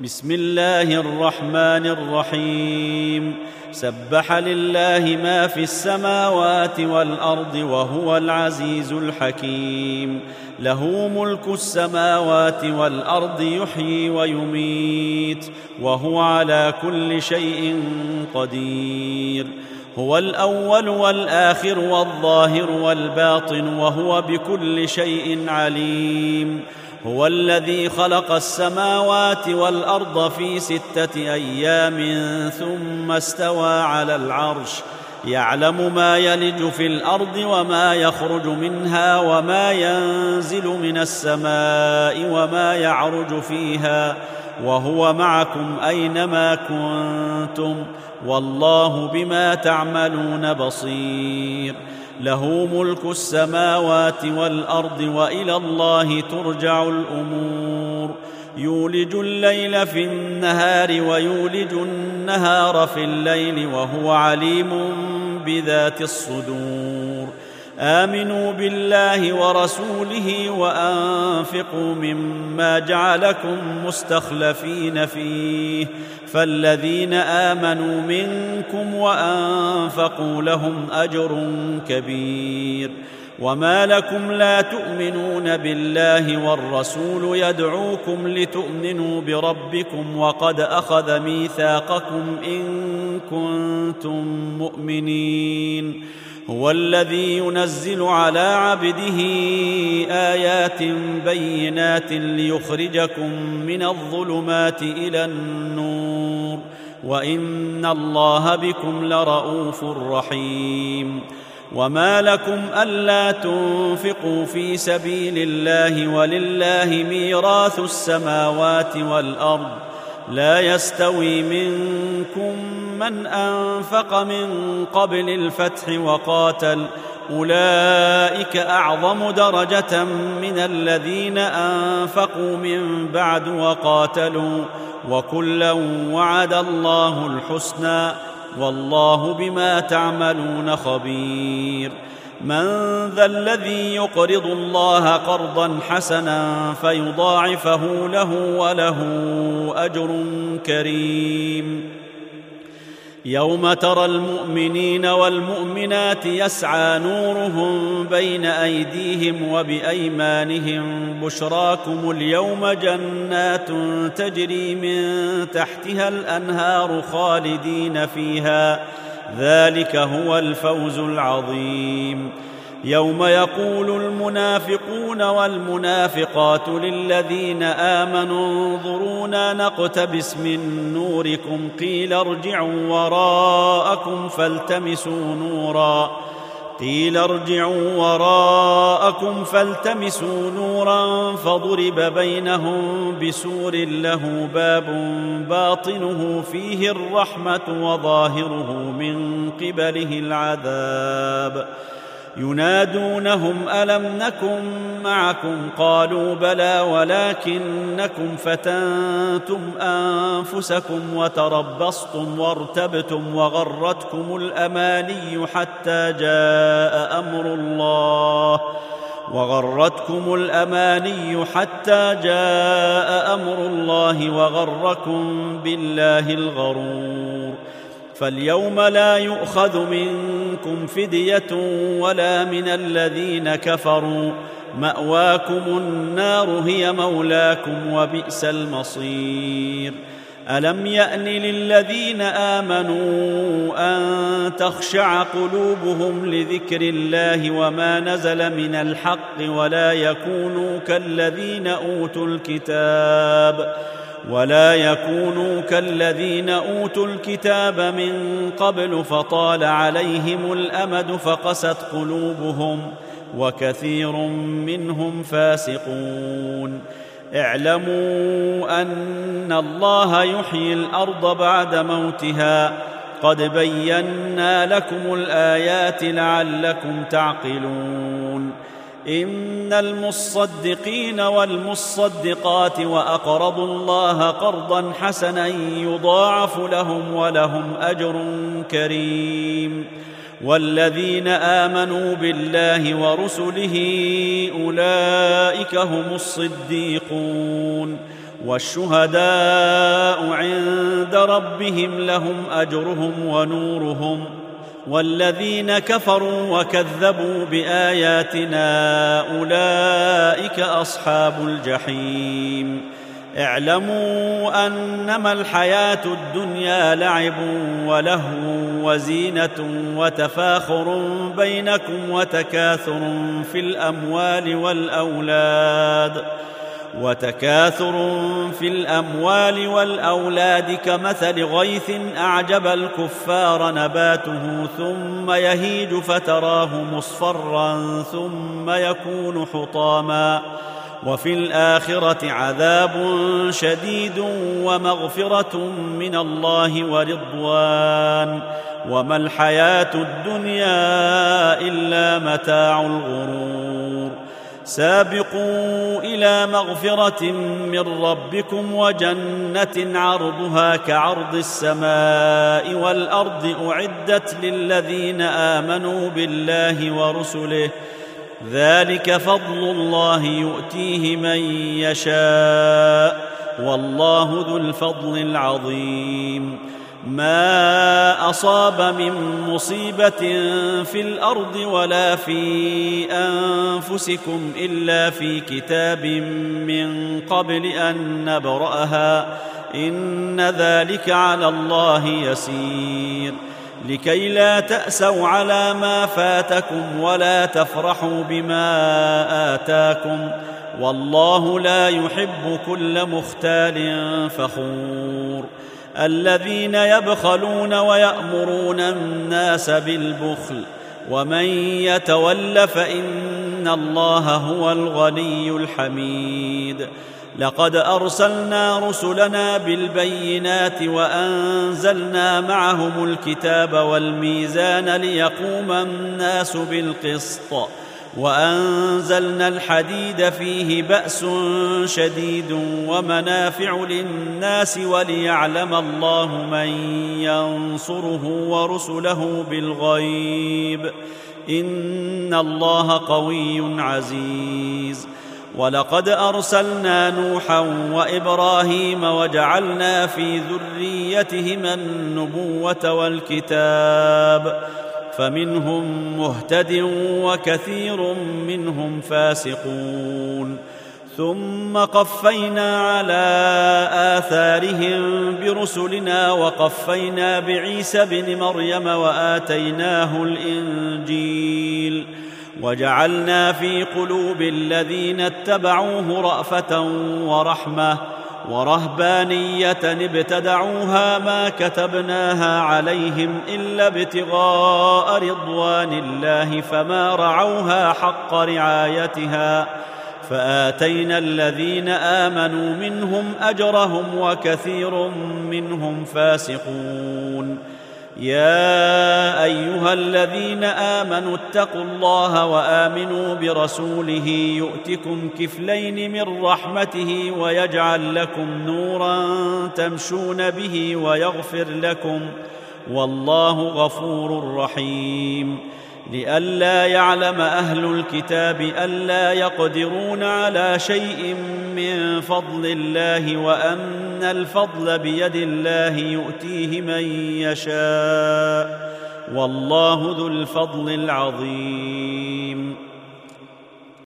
بسم الله الرحمن الرحيم. سبح لله ما في السماوات والأرض وهو العزيز الحكيم. له ملك السماوات والأرض يحيي ويميت وهو على كل شيء قدير. هو الأول والآخر والظاهر والباطن وهو بكل شيء عليم. هو الذي خلق السماوات والأرض في 6 أيام ثم استوى على العرش، يعلم ما يلج في الأرض وما يخرج منها وما ينزل من السماء وما يعرج فيها، وهو معكم أينما كنتم، والله بما تعملون بصير. له ملك السماوات والأرض وإلى الله ترجع الأمور. يولج الليل في النهار ويولج النهار في الليل وهو عليم بذات الصدور. آمنوا بالله ورسوله وأنفقوا مما جعلكم مستخلفين فيه، فالذين آمنوا منكم وأنفقوا لهم أجر كبير. وما لكم لا تؤمنون بالله والرسول يدعوكم لتؤمنوا بربكم وقد أخذ ميثاقكم إن كنتم مؤمنين. هو الذي ينزل على عبده آيات بينات ليخرجكم من الظلمات إلى النور، وإن الله بكم لرءوف رحيم. وما لكم ألا تنفقوا في سبيل الله ولله ميراث السماوات والأرض، لا يستوي منكم من أنفق من قبل الفتح وقاتل، أولئك أعظم درجة من الذين أنفقوا من بعد وقاتلوا، وكلا وعد الله الحسنى، والله بما تعملون خبير. من ذا الذي يقرض الله قرضا حسنا فيضاعفه له وله أجر كريم. يوم ترى المؤمنين والمؤمنات يسعى نورهم بين أيديهم وبأيمانهم، بشراكم اليوم جنات تجري من تحتها الأنهار خالدين فيها، ذلك هو الفوز العظيم. يوم يقول المنافقون والمنافقات للذين آمنوا انظرونا نقتبس من نوركم قيل ارجعوا وراءكم فالتمسوا نورا فضرب بينهم بسور له باب باطنه فيه الرحمة وظاهره من قبله العذاب. ينادونهم ألم نكن معكم قالوا بلى ولكنكم فتنتم أنفسكم وتربصتم وارتبتم وغرتكم الأماني حتى جاء أمر الله وغركم بالله الغرور. فاليوم لا يؤخذ منكم فدية ولا من الذين كفروا، مأواكم النار هي مولاكم وبئس المصير. ألم يأن للذين آمنوا أن تخشع قلوبهم لذكر الله وما نزل من الحق ولا يكونوا كالذين أوتوا الكتاب من قبل فطال عليهم الأمد فقست قلوبهم وكثير منهم فاسقون. اعلموا أن الله يحيي الأرض بعد موتها، قد بينا لكم الآيات لعلكم تعقلون. إن المصدقين والمصدقات وأقرضوا الله قرضا حسنا يضاعف لهم ولهم أجر كريم. والذين آمنوا بالله ورسله أولئك هم الصديقون، والشهداء عند ربهم لهم أجرهم ونورهم، والذين كفروا وكذبوا بآياتنا أولئك أصحاب الجحيم. اعلموا أنما الحياة الدنيا لعب ولهو وزينة وتفاخر بينكم وتكاثر في الأموال والأولاد كمثل غيث أعجب الكفار نباته ثم يهيج فتراه مصفرا ثم يكون حطاما، وفي الآخرة عذاب شديد ومغفرة من الله ورضوان، وما الحياة الدنيا إلا متاع الغرور. سابقوا إلى مغفرة من ربكم وجنة عرضها كعرض السماء والأرض أعدت للذين آمنوا بالله ورسله، ذلك فضل الله يؤتيه من يشاء، والله ذو الفضل العظيم. ما أصاب من مصيبة في الأرض ولا في أنفسكم إلا في كتاب من قبل أن نبرأها، إن ذلك على الله يسير. لكي لا تأسوا على ما فاتكم ولا تفرحوا بما آتاكم، والله لا يحب كل مختال فخور. الذين يبخلون ويأمرون الناس بالبخل، ومن يتول فإن الله هو الغني الحميد. لقد أرسلنا رسلنا بالبينات وأنزلنا معهم الكتاب والميزان ليقوم الناس بالقسط، وأنزلنا الحديد فيه بأس شديد ومنافع للناس وليعلم الله من ينصره ورسله بالغيب، إن الله قوي عزيز. ولقد أرسلنا نوحا وإبراهيم وجعلنا في ذريتهما النبوة والكتاب، فمنهم مهتد وكثير منهم فاسقون. ثم قفينا على آثارهم برسلنا وقفينا بعيسى ابن مريم وآتيناه الإنجيل، وجعلنا في قلوب الذين اتبعوه رأفة ورحمة ورهبانية ابتدعوها ما كتبناها عليهم إلا ابتغاء رضوان الله فما رعوها حق رعايتها، فآتينا الذين آمنوا منهم أجرهم وكثير منهم فاسقون. يا أيها الذين آمنوا اتقوا الله وآمنوا برسوله يؤتكم كفلين من رحمته ويجعل لكم نورا تمشون به ويغفر لكم، والله غفور رحيم. لئلا يعلم أهل الكتاب ألا يقدرون على شيء من فضل الله وأن الفضل بيد الله يؤتيه من يشاء، والله ذو الفضل العظيم.